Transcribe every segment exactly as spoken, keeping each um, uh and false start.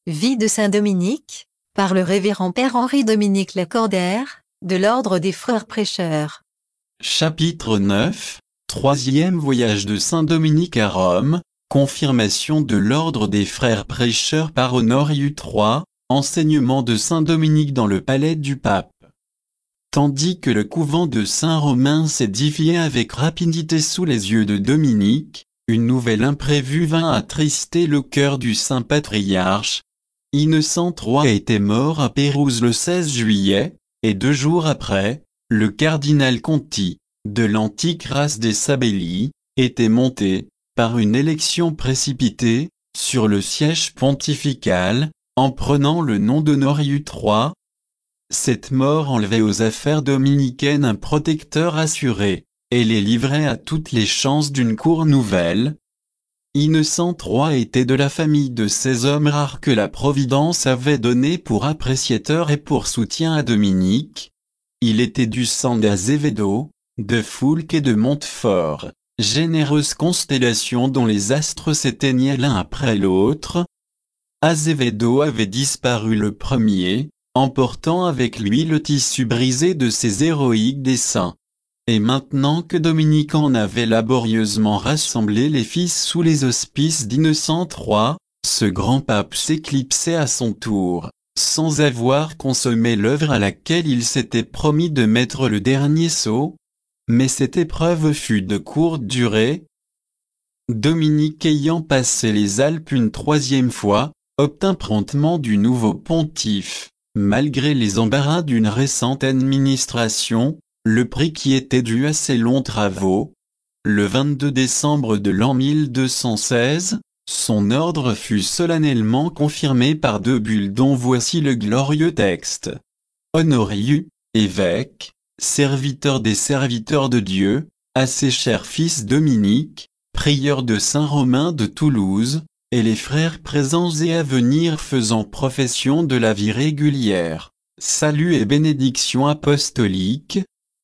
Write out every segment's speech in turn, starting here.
Vie de saint Dominique, par le révérend Père Henri-Dominique Lacordaire, de l'Ordre des Frères Prêcheurs. Chapitre neuf, Troisième voyage de saint Dominique à Rome, confirmation de l'Ordre des Frères Prêcheurs par Honorius trois, enseignement de saint Dominique dans le palais du pape. Tandis que le couvent de Saint-Romain s'édifiait avec rapidité sous les yeux de Dominique, une nouvelle imprévue vint attrister le cœur du saint patriarche. Innocent trois était mort à Pérouse le seize juillet, et deux jours après, le cardinal Conti, de l'antique race des Sabelli, était monté, par une élection précipitée, sur le siège pontifical, en prenant le nom d'Honorius trois. Cette mort enlevait aux affaires dominicaines un protecteur assuré, et les livrait à toutes les chances d'une cour nouvelle. Innocent trois était de la famille de ces hommes rares que la Providence avait donnés pour appréciateurs et pour soutien à Dominique. Il était du sang d'Azevedo, de Foulques et de Montfort, généreuse constellation dont les astres s'éteignaient l'un après l'autre. Azevedo avait disparu le premier, emportant avec lui le tissu brisé de ses héroïques desseins. Et maintenant que Dominique en avait laborieusement rassemblé les fils sous les auspices d'Innocent trois, ce grand pape s'éclipsait à son tour, sans avoir consommé l'œuvre à laquelle il s'était promis de mettre le dernier sceau. Mais cette épreuve fut de courte durée. Dominique ayant passé les Alpes une troisième fois, obtint promptement du nouveau pontife, malgré les embarras d'une récente administration, le prix qui était dû à ses longs travaux. Le vingt-deux décembre de l'an mille deux cent seize, son ordre fut solennellement confirmé par deux bulles dont voici le glorieux texte. Honorius, évêque, serviteur des serviteurs de Dieu, à ses chers fils Dominique, prieur de Saint-Romain de Toulouse, et les frères présents et à venir faisant profession de la vie régulière, salut et bénédiction apostolique.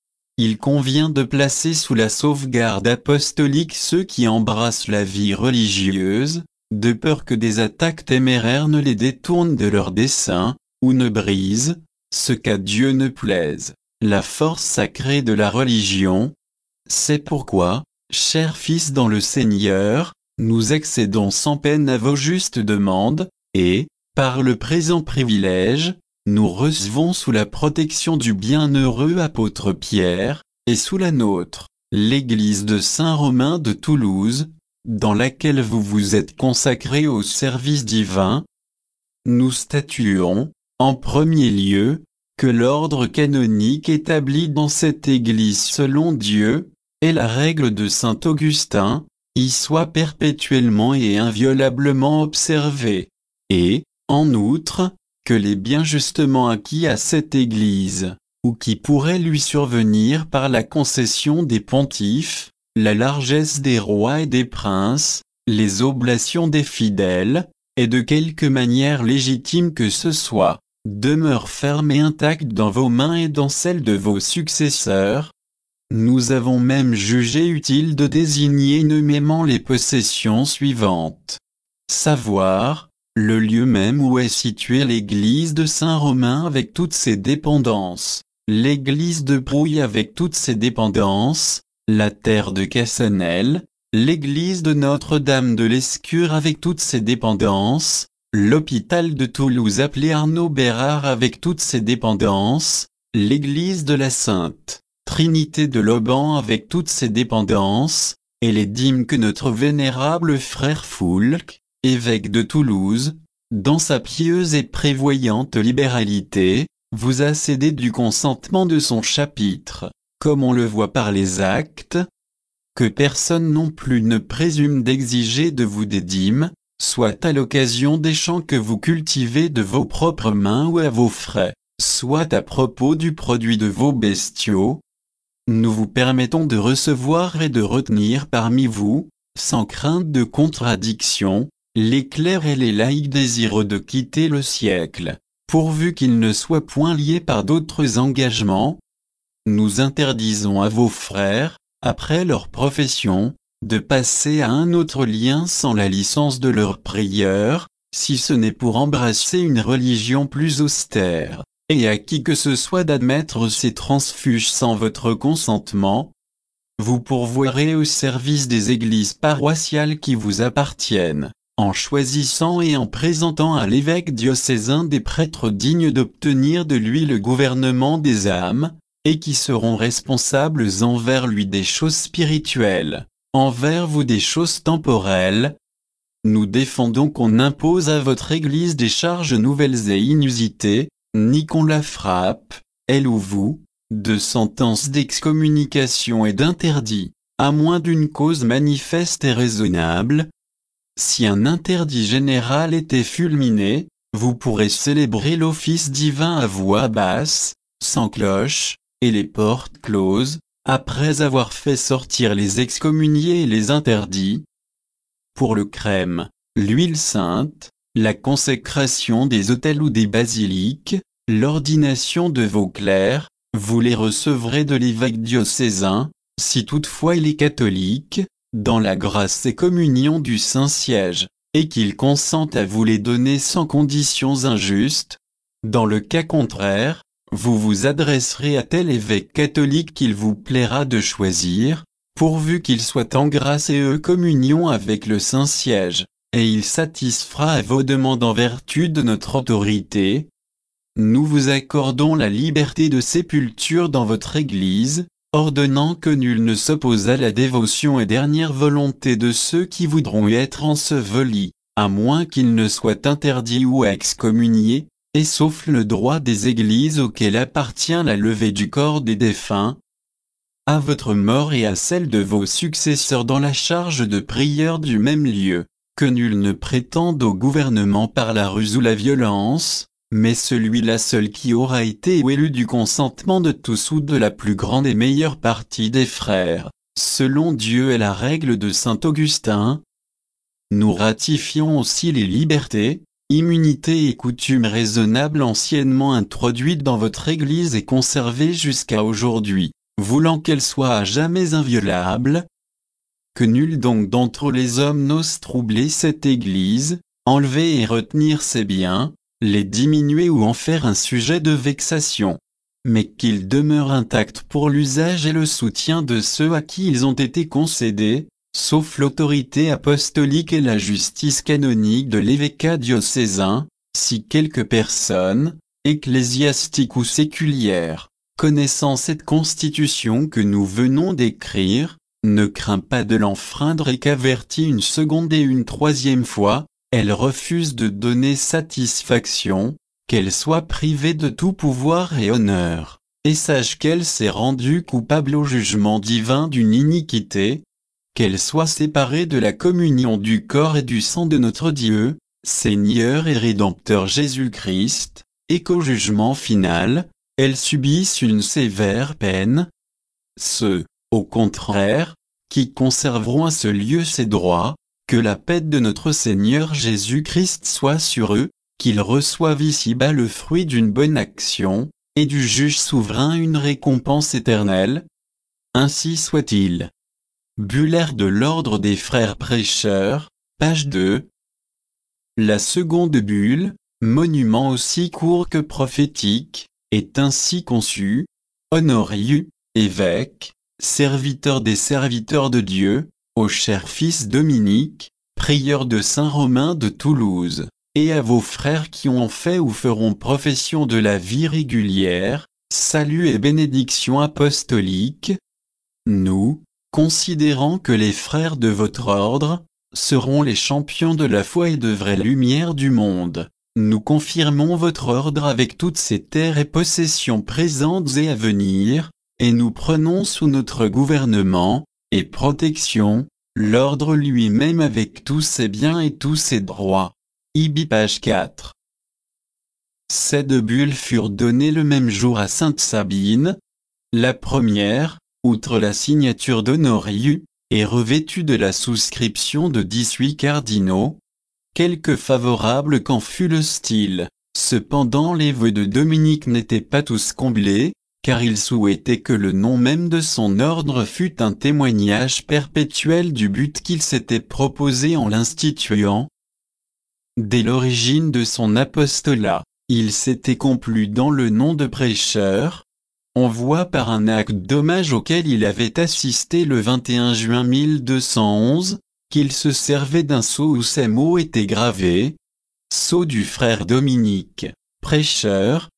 Il convient de placer sous la sauvegarde apostolique ceux qui embrassent la vie religieuse, de peur que des attaques téméraires ne les détournent de leurs desseins, ou ne brisent, ce qu'à Dieu ne plaise, la force sacrée de la religion. C'est pourquoi, chers fils dans le Seigneur, nous accédons sans peine à vos justes demandes, et, par le présent privilège, nous recevons sous la protection du bienheureux apôtre Pierre, et sous la nôtre, l'église de Saint-Romain de Toulouse, dans laquelle vous vous êtes consacrés au service divin. Nous statuons, en premier lieu, que l'ordre canonique établi dans cette église selon Dieu, et la règle de saint Augustin, y soit perpétuellement et inviolablement observé, et, en outre, que les biens justement acquis à cette Église, ou qui pourraient lui survenir par la concession des pontifes, la largesse des rois et des princes, les oblations des fidèles, et de quelque manière légitime que ce soit, demeurent fermes et intactes dans vos mains et dans celles de vos successeurs. Nous avons même jugé utile de désigner nommément les possessions suivantes. Savoir, le lieu même où est située l'église de Saint-Romain avec toutes ses dépendances, l'église de Brouille avec toutes ses dépendances, la terre de Cassanel, l'église de Notre-Dame de l'Escure avec toutes ses dépendances, l'hôpital de Toulouse appelé Arnaud Bérard avec toutes ses dépendances, l'église de la Sainte Trinité de l'Auban avec toutes ses dépendances, et les dîmes que notre vénérable frère Foulques, évêque de Toulouse, dans sa pieuse et prévoyante libéralité, vous a cédé du consentement de son chapitre, comme on le voit par les actes. Que personne non plus ne présume d'exiger de vous des dîmes, soit à l'occasion des champs que vous cultivez de vos propres mains ou à vos frais, soit à propos du produit de vos bestiaux. Nous vous permettons de recevoir et de retenir parmi vous, sans crainte de contradiction, les clercs et les laïcs désireux de quitter le siècle, pourvu qu'ils ne soient point liés par d'autres engagements. Nous interdisons à vos frères, après leur profession, de passer à un autre lien sans la licence de leur prieur, si ce n'est pour embrasser une religion plus austère, et à qui que ce soit d'admettre ces transfuges sans votre consentement, vous pourvoirez au service des églises paroissiales qui vous appartiennent, en choisissant et en présentant à l'évêque diocésain des prêtres dignes d'obtenir de lui le gouvernement des âmes, et qui seront responsables envers lui des choses spirituelles, envers vous des choses temporelles. Nous défendons qu'on impose à votre Église des charges nouvelles et inusitées, ni qu'on la frappe, elle ou vous, de sentences d'excommunication et d'interdit, à moins d'une cause manifeste et raisonnable. Si un interdit général était fulminé, vous pourrez célébrer l'office divin à voix basse, sans cloche, et les portes closes, après avoir fait sortir les excommuniés et les interdits. Pour le crème, l'huile sainte, la consécration des autels ou des basiliques, l'ordination de vos clercs, vous les recevrez de l'évêque diocésain, si toutefois il est catholique, dans la grâce et communion du Saint-Siège, et qu'il consente à vous les donner sans conditions injustes. Dans le cas contraire, vous vous adresserez à tel évêque catholique qu'il vous plaira de choisir, pourvu qu'il soit en grâce et en communion avec le Saint-Siège, et il satisfera à vos demandes en vertu de notre autorité. Nous vous accordons la liberté de sépulture dans votre Église, ordonnant que nul ne s'oppose à la dévotion et dernière volonté de ceux qui voudront y être ensevelis, à moins qu'ils ne soient interdits ou excommuniés, et sauf le droit des Églises auxquelles appartient la levée du corps des défunts, à votre mort et à celle de vos successeurs dans la charge de prieur du même lieu, que nul ne prétende au gouvernement par la ruse ou la violence, mais celui-là seul qui aura été ou élu du consentement de tous ou de la plus grande et meilleure partie des frères, selon Dieu et la règle de saint Augustin. Nous ratifions aussi les libertés, immunités et coutumes raisonnables anciennement introduites dans votre Église et conservées jusqu'à aujourd'hui, voulant qu'elles soient à jamais inviolables. Que nul donc d'entre les hommes n'ose troubler cette Église, enlever et retenir ses biens, les diminuer ou en faire un sujet de vexation, mais qu'ils demeurent intacts pour l'usage et le soutien de ceux à qui ils ont été concédés, sauf l'autorité apostolique et la justice canonique de l'évêcat diocésain, si quelque personne, ecclésiastique ou séculière, connaissant cette constitution que nous venons d'écrire, ne craint pas de l'enfreindre et qu'avertit une seconde et une troisième fois, elle refuse de donner satisfaction, qu'elle soit privée de tout pouvoir et honneur, et sache qu'elle s'est rendue coupable au jugement divin d'une iniquité, qu'elle soit séparée de la communion du corps et du sang de notre Dieu, Seigneur et Rédempteur Jésus-Christ, et qu'au jugement final, elle subisse une sévère peine. Ceux, au contraire, qui conserveront à ce lieu ses droits, que la paix de notre Seigneur Jésus-Christ soit sur eux, qu'ils reçoivent ici-bas le fruit d'une bonne action, et du juge souverain une récompense éternelle. Ainsi soit-il. Buller de l'ordre des frères prêcheurs, page deux. La seconde bulle, monument aussi court que prophétique, est ainsi conçue. Honorius, évêque, serviteur des serviteurs de Dieu, au cher fils Dominique, prieur de Saint-Romain de Toulouse, et à vos frères qui ont fait ou feront profession de la vie régulière, salut et bénédiction apostolique. Nous, considérant que les frères de votre ordre seront les champions de la foi et de vraie lumière du monde, nous confirmons votre ordre avec toutes ses terres et possessions présentes et à venir, et nous prenons sous notre gouvernement et protection l'ordre lui-même avec tous ses biens et tous ses droits. Ibi page quatre. Ces deux bulles furent données le même jour à sainte Sabine. La première, outre la signature d'Honorius, est revêtue de la souscription de dix-huit cardinaux. Quelque favorable qu'en fût le style, cependant les vœux de Dominique n'étaient pas tous comblés, car il souhaitait que le nom même de son ordre fût un témoignage perpétuel du but qu'il s'était proposé en l'instituant. Dès l'origine de son apostolat, il s'était complu dans le nom de prêcheur. On voit par un acte d'hommage auquel il avait assisté le vingt et un juin mille deux cent onze, qu'il se servait d'un sceau où ces mots étaient gravés. Sceau du frère Dominique, prêcheur.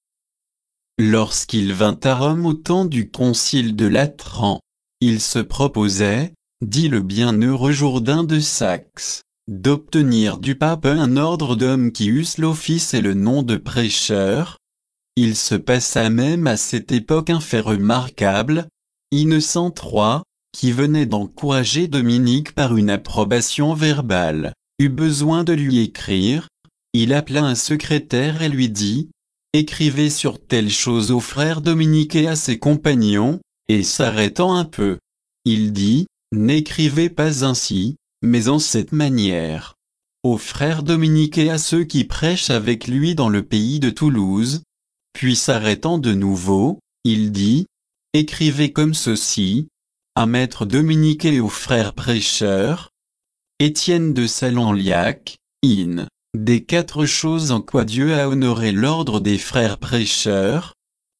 Lorsqu'il vint à Rome au temps du concile de Latran, il se proposait, dit le bienheureux Jourdain de Saxe, d'obtenir du pape un ordre d'hommes qui eussent l'office et le nom de prêcheur. Il se passa même à cette époque un fait remarquable. Innocent trois, qui venait d'encourager Dominique par une approbation verbale, eut besoin de lui écrire. Il appela un secrétaire et lui dit « Écrivez sur telle chose au frère Dominique et à ses compagnons », et s'arrêtant un peu, il dit « N'écrivez pas ainsi, mais en cette manière. Au frère Dominique et à ceux qui prêchent avec lui dans le pays de Toulouse ». Puis s'arrêtant de nouveau, il dit « Écrivez comme ceci, à maître Dominique et aux frères prêcheurs. Étienne de Salenliac, in. Des quatre choses en quoi Dieu a honoré l'ordre des frères prêcheurs. »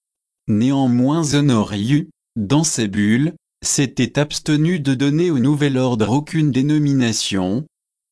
Néanmoins Honorius, dans ses bulles, s'était abstenu de donner au nouvel ordre aucune dénomination.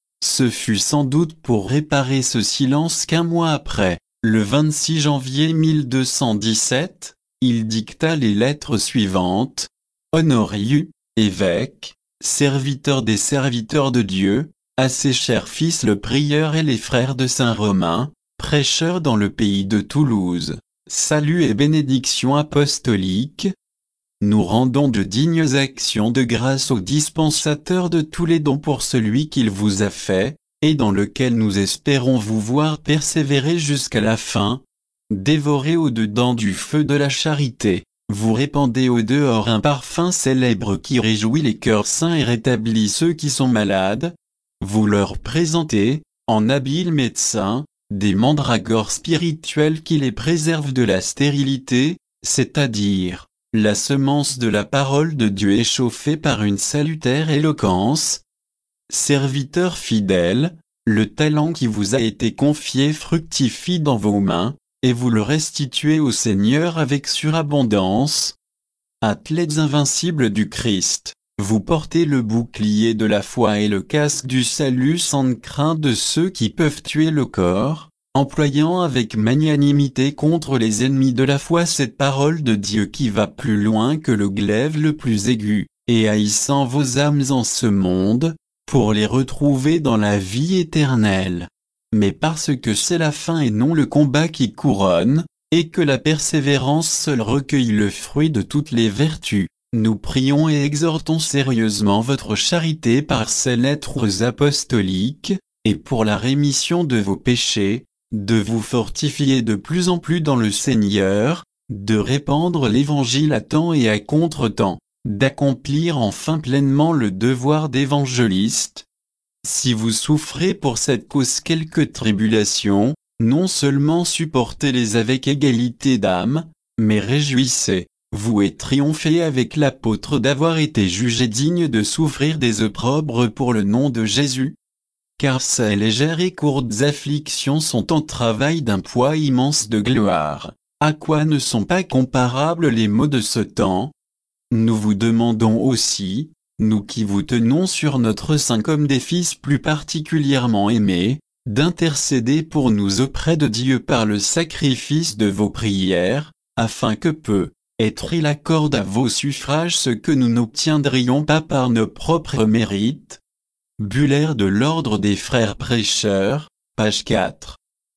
Ce fut sans doute pour réparer ce silence qu'un mois après, le vingt-six janvier mille deux cent dix-sept, il dicta les lettres suivantes. Honorius, évêque, serviteur des serviteurs de Dieu, à ses chers fils le prieur et les frères de Saint-Romain, prêcheurs dans le pays de Toulouse, salut et bénédiction apostolique. Nous rendons de dignes actions de grâce au dispensateur de tous les dons pour celui qu'il vous a fait, et dans lequel nous espérons vous voir persévérer jusqu'à la fin. Dévorez au-dedans du feu de la charité, vous répandez au dehors un parfum célèbre qui réjouit les cœurs saints et rétablit ceux qui sont malades. Vous leur présentez, en habiles médecins, des mandragores spirituels qui les préservent de la stérilité, c'est-à-dire la semence de la parole de Dieu échauffée par une salutaire éloquence. Serviteur fidèle, le talent qui vous a été confié fructifie dans vos mains, et vous le restituez au Seigneur avec surabondance. Athlètes invincibles du Christ, vous portez le bouclier de la foi et le casque du salut sans crainte de ceux qui peuvent tuer le corps, employant avec magnanimité contre les ennemis de la foi cette parole de Dieu qui va plus loin que le glaive le plus aigu, et haïssant vos âmes en ce monde, pour les retrouver dans la vie éternelle. Mais parce que c'est la fin et non le combat qui couronne, et que la persévérance seule recueille le fruit de toutes les vertus, nous prions et exhortons sérieusement votre charité par ces lettres apostoliques, et pour la rémission de vos péchés, de vous fortifier de plus en plus dans le Seigneur, de répandre l'évangile à temps et à contre-temps, d'accomplir enfin pleinement le devoir d'évangéliste. Si vous souffrez pour cette cause quelque tribulation, non seulement supportez-les avec égalité d'âme, mais réjouissez, vous et triomphez avec l'apôtre d'avoir été jugé digne de souffrir des opprobres pour le nom de Jésus. Car ces légères et courtes afflictions sont en travail d'un poids immense de gloire, à quoi ne sont pas comparables les maux de ce temps. Nous vous demandons aussi, nous qui vous tenons sur notre sein comme des fils plus particulièrement aimés, d'intercéder pour nous auprès de Dieu par le sacrifice de vos prières, afin que peu, être il accorde à vos suffrages ce que nous n'obtiendrions pas par nos propres mérites. Bullaire de l'ordre des frères prêcheurs, page quatre.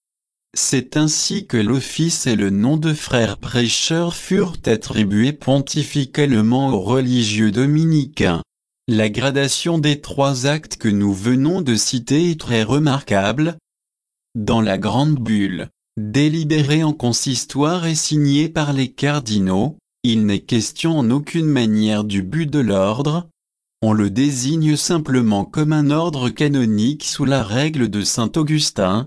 C'est ainsi que l'office et le nom de frères prêcheurs furent attribués pontificalement aux religieux dominicains. La gradation des trois actes que nous venons de citer est très remarquable. Dans la grande bulle, délibérée en consistoire et signée par les cardinaux, il n'est question en aucune manière du but de l'ordre. On le désigne simplement comme un ordre canonique sous la règle de saint Augustin.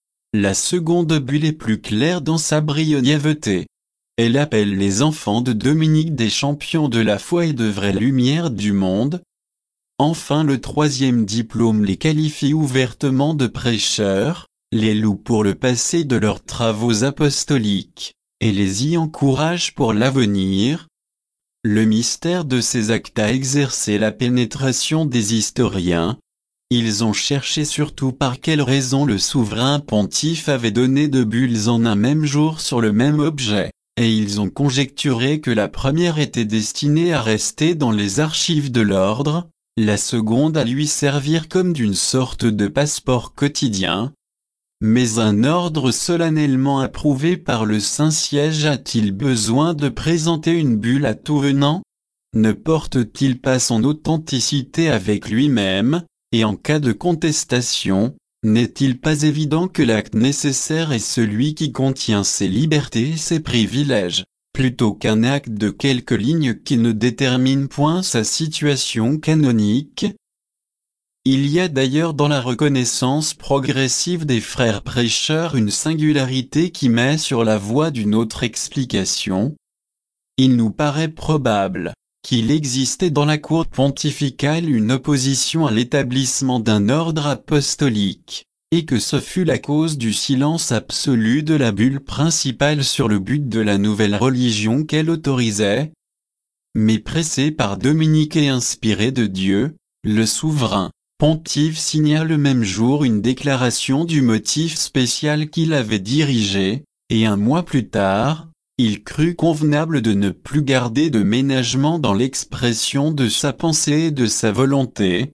La seconde bulle est plus claire dans sa brièveté. Elle appelle les enfants de Dominique des champions de la foi et de vraie lumière du monde. Enfin le troisième diplôme les qualifie ouvertement de prêcheurs, les loue pour le passé de leurs travaux apostoliques, et les y encourage pour l'avenir. Le mystère de ces actes a exercé la pénétration des historiens. Ils ont cherché surtout par quelle raison le souverain pontife avait donné deux bulles en un même jour sur le même objet, et ils ont conjecturé que la première était destinée à rester dans les archives de l'ordre, la seconde à lui servir comme d'une sorte de passeport quotidien. Mais un ordre solennellement approuvé par le Saint-Siège a-t-il besoin de présenter une bulle à tout venant? Ne porte-t-il pas son authenticité avec lui-même, et en cas de contestation, n'est-il pas évident que l'acte nécessaire est celui qui contient ses libertés et ses privilèges, plutôt qu'un acte de quelques lignes qui ne détermine point sa situation canonique? Il y a d'ailleurs dans la reconnaissance progressive des frères prêcheurs une singularité qui met sur la voie d'une autre explication. Il nous paraît probable qu'il existait dans la cour pontificale une opposition à l'établissement d'un ordre apostolique, et que ce fut la cause du silence absolu de la bulle principale sur le but de la nouvelle religion qu'elle autorisait. Mais pressé par Dominique et inspiré de Dieu, le souverain pontife signa le même jour une déclaration du motif spécial qu'il avait dirigé, et un mois plus tard, il crut convenable de ne plus garder de ménagement dans l'expression de sa pensée et de sa volonté.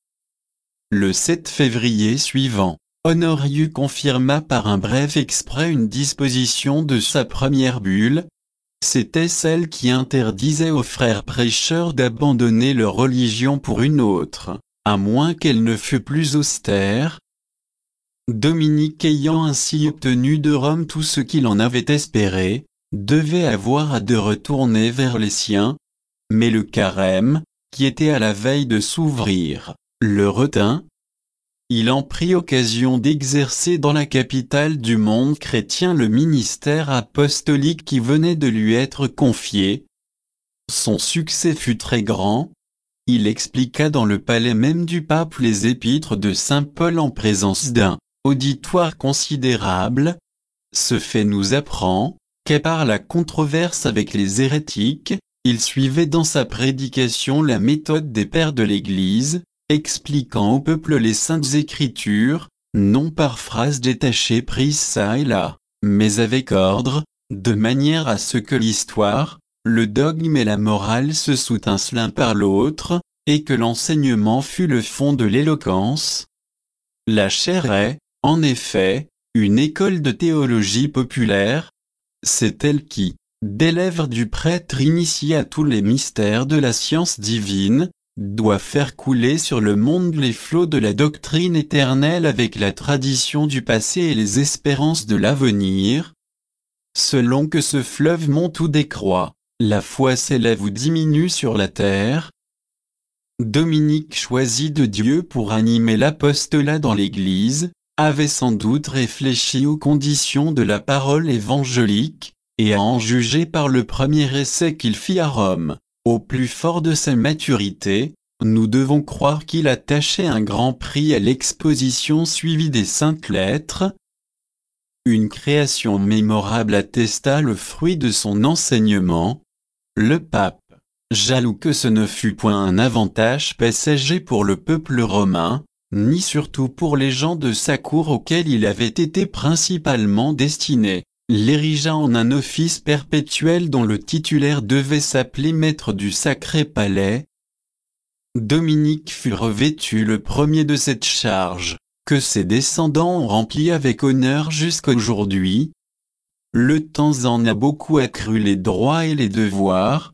Le sept février suivant, Honorius confirma par un bref exprès une disposition de sa première bulle. C'était celle qui interdisait aux frères prêcheurs d'abandonner leur religion pour une autre, à moins qu'elle ne fût plus austère. Dominique ayant ainsi obtenu de Rome tout ce qu'il en avait espéré, devait avoir à de retourner vers les siens, mais le carême, qui était à la veille de s'ouvrir, le retint. Il en prit occasion d'exercer dans la capitale du monde chrétien le ministère apostolique qui venait de lui être confié. Son succès fut très grand. Il expliqua dans le palais même du pape les épîtres de saint Paul en présence d'un auditoire considérable. Ce fait nous apprend qu'à part la controverse avec les hérétiques, il suivait dans sa prédication la méthode des pères de l'Église, expliquant au peuple les saintes écritures, non par phrases détachées prises çà et là, mais avec ordre, de manière à ce que l'histoire, le dogme et la morale se soutinssent l'un par l'autre, et que l'enseignement fût le fond de l'éloquence. La chaire est, en effet, une école de théologie populaire. C'est elle qui, des lèvres du prêtre initié à tous les mystères de la science divine, doit faire couler sur le monde les flots de la doctrine éternelle avec la tradition du passé et les espérances de l'avenir. Selon que ce fleuve monte ou décroît, la foi s'élève ou diminue sur la terre. Dominique, choisi de Dieu pour animer l'apostolat dans l'Église, avait sans doute réfléchi aux conditions de la parole évangélique, et à en juger par le premier essai qu'il fit à Rome. Au plus fort de sa maturité, nous devons croire qu'il attachait un grand prix à l'exposition suivie des saintes lettres. Une création mémorable attesta le fruit de son enseignement. Le pape, jaloux que ce ne fût point un avantage passager pour le peuple romain, ni surtout pour les gens de sa cour auxquels il avait été principalement destiné, l'érigea en un office perpétuel dont le titulaire devait s'appeler maître du Sacré Palais. Dominique fut revêtu le premier de cette charge, que ses descendants ont remplie avec honneur jusqu'aujourd'hui. Le temps en a beaucoup accru les droits et les devoirs.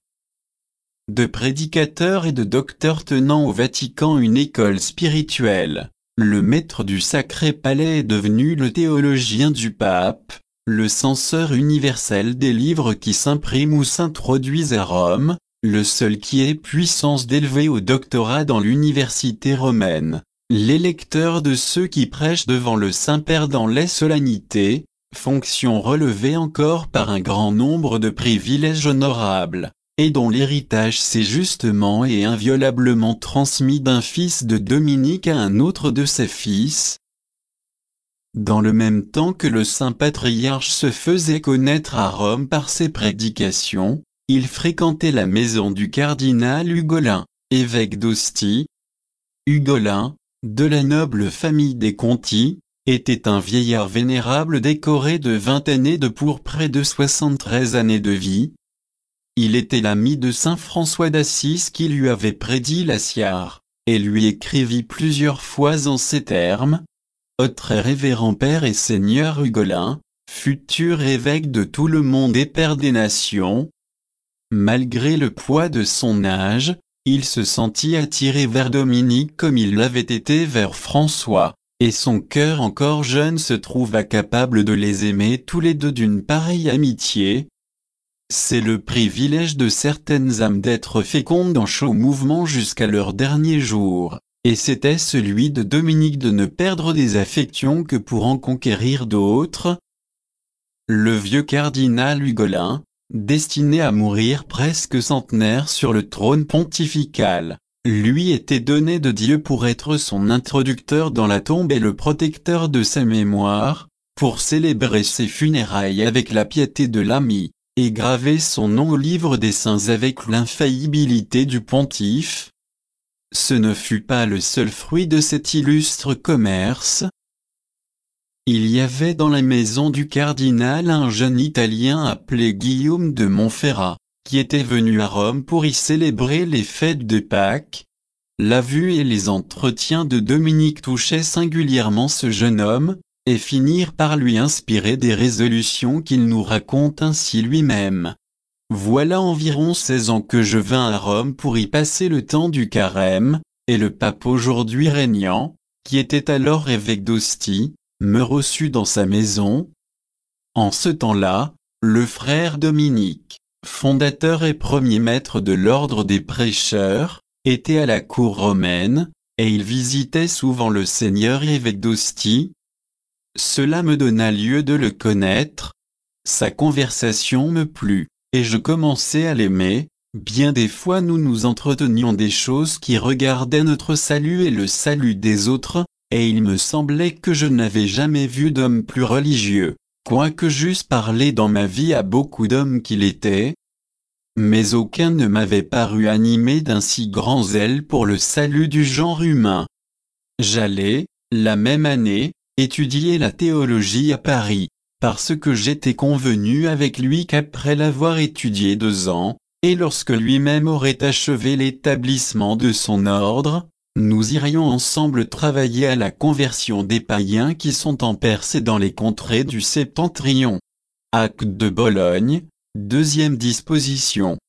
De prédicateur et de docteur tenant au Vatican une école spirituelle, le maître du Sacré Palais est devenu le théologien du pape, le censeur universel des livres qui s'impriment ou s'introduisent à Rome, le seul qui ait puissance d'élever au doctorat dans l'université romaine, l'électeur de ceux qui prêchent devant le Saint-Père dans les solennités, fonction relevée encore par un grand nombre de privilèges honorables, et dont l'héritage s'est justement et inviolablement transmis d'un fils de Dominique à un autre de ses fils. Dans le même temps que le saint patriarche se faisait connaître à Rome par ses prédications, il fréquentait la maison du cardinal Ugolin, évêque d'Ostie. Ugolin, de la noble famille des Conti, était un vieillard vénérable décoré de vingt années de pourpre et de soixante-treize années de vie. Il était l'ami de saint François d'Assise qui lui avait prédit la sciare, et lui écrivit plusieurs fois en ces termes. Ô très révérend Père et Seigneur Ugolin, futur évêque de tout le monde et Père des nations. Malgré le poids de son âge, il se sentit attiré vers Dominique comme il l'avait été vers François, et son cœur encore jeune se trouva capable de les aimer tous les deux d'une pareille amitié. C'est le privilège de certaines âmes d'être fécondes en chaud mouvement jusqu'à leur dernier jour. Et c'était celui de Dominique de ne perdre des affections que pour en conquérir d'autres. Le vieux cardinal Ugolin, destiné à mourir presque centenaire sur le trône pontifical, lui était donné de Dieu pour être son introducteur dans la tombe et le protecteur de sa mémoire, pour célébrer ses funérailles avec la piété de l'ami, et graver son nom au livre des saints avec l'infaillibilité du pontife. Ce ne fut pas le seul fruit de cet illustre commerce. Il y avait dans la maison du cardinal un jeune Italien appelé Guillaume de Montferrat, qui était venu à Rome pour y célébrer les fêtes de Pâques. La vue et les entretiens de Dominique touchaient singulièrement ce jeune homme, et finirent par lui inspirer des résolutions qu'il nous raconte ainsi lui-même. Voilà environ seize ans que je vins à Rome pour y passer le temps du carême, et le pape aujourd'hui régnant, qui était alors évêque d'Ostie, me reçut dans sa maison. En ce temps-là, le frère Dominique, fondateur et premier maître de l'ordre des prêcheurs, était à la cour romaine, et il visitait souvent le seigneur évêque d'Ostie. Cela me donna lieu de le connaître. Sa conversation me plut, et je commençai à l'aimer. Bien des fois nous nous entretenions des choses qui regardaient notre salut et le salut des autres, et il me semblait que je n'avais jamais vu d'homme plus religieux, quoique j'eusse parlé dans ma vie à beaucoup d'hommes qu'il était. Mais aucun ne m'avait paru animé d'un si grand zèle pour le salut du genre humain. J'allais, la même année, étudier la théologie à Paris, parce que j'étais convenu avec lui qu'après l'avoir étudié deux ans, et lorsque lui-même aurait achevé l'établissement de son ordre, nous irions ensemble travailler à la conversion des païens qui sont en Perse et dans les contrées du Septentrion. Acte de Bologne, deuxième disposition.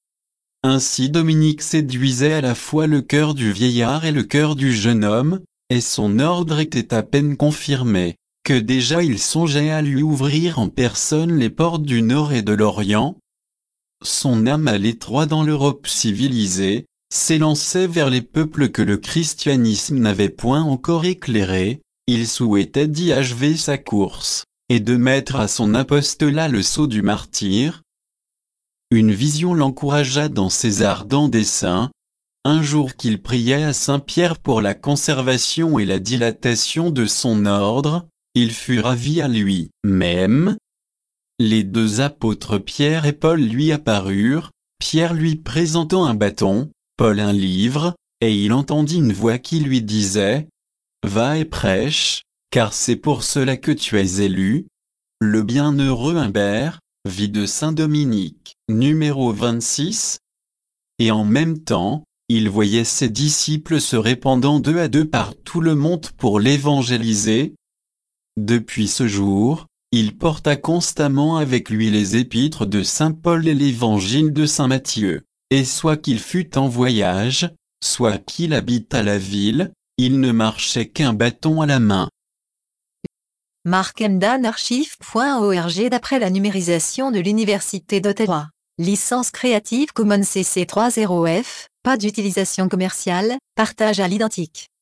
Ainsi Dominique séduisait à la fois le cœur du vieillard et le cœur du jeune homme, et son ordre était à peine confirmé, que déjà il songeait à lui ouvrir en personne les portes du Nord et de l'Orient. Son âme à l'étroit dans l'Europe civilisée, s'élançait vers les peuples que le christianisme n'avait point encore éclairés. Il souhaitait d'y achever sa course, et de mettre à son apostolat le sceau du martyr. Une vision l'encouragea dans ses ardents desseins. Un jour qu'il priait à Saint-Pierre pour la conservation et la dilatation de son ordre, il fut ravi à lui-même. Les deux apôtres Pierre et Paul lui apparurent, Pierre lui présentant un bâton, Paul un livre, et il entendit une voix qui lui disait « Va et prêche, car c'est pour cela que tu es élu. » Le bienheureux Humbert, vie de Saint Dominique, numéro vingt-six. Et en même temps, il voyait ses disciples se répandant deux à deux par tout le monde pour l'évangéliser. Depuis ce jour, il porta constamment avec lui les épîtres de saint Paul et l'évangile de saint Matthieu, et soit qu'il fût en voyage, soit qu'il habitât la ville, il ne marchait qu'un bâton à la main. Markendan archive point org d'après la numérisation de l'Université d'Ottawa. Licence Creative Commons C C trois point zéro F, pas d'utilisation commerciale, partage à l'identique.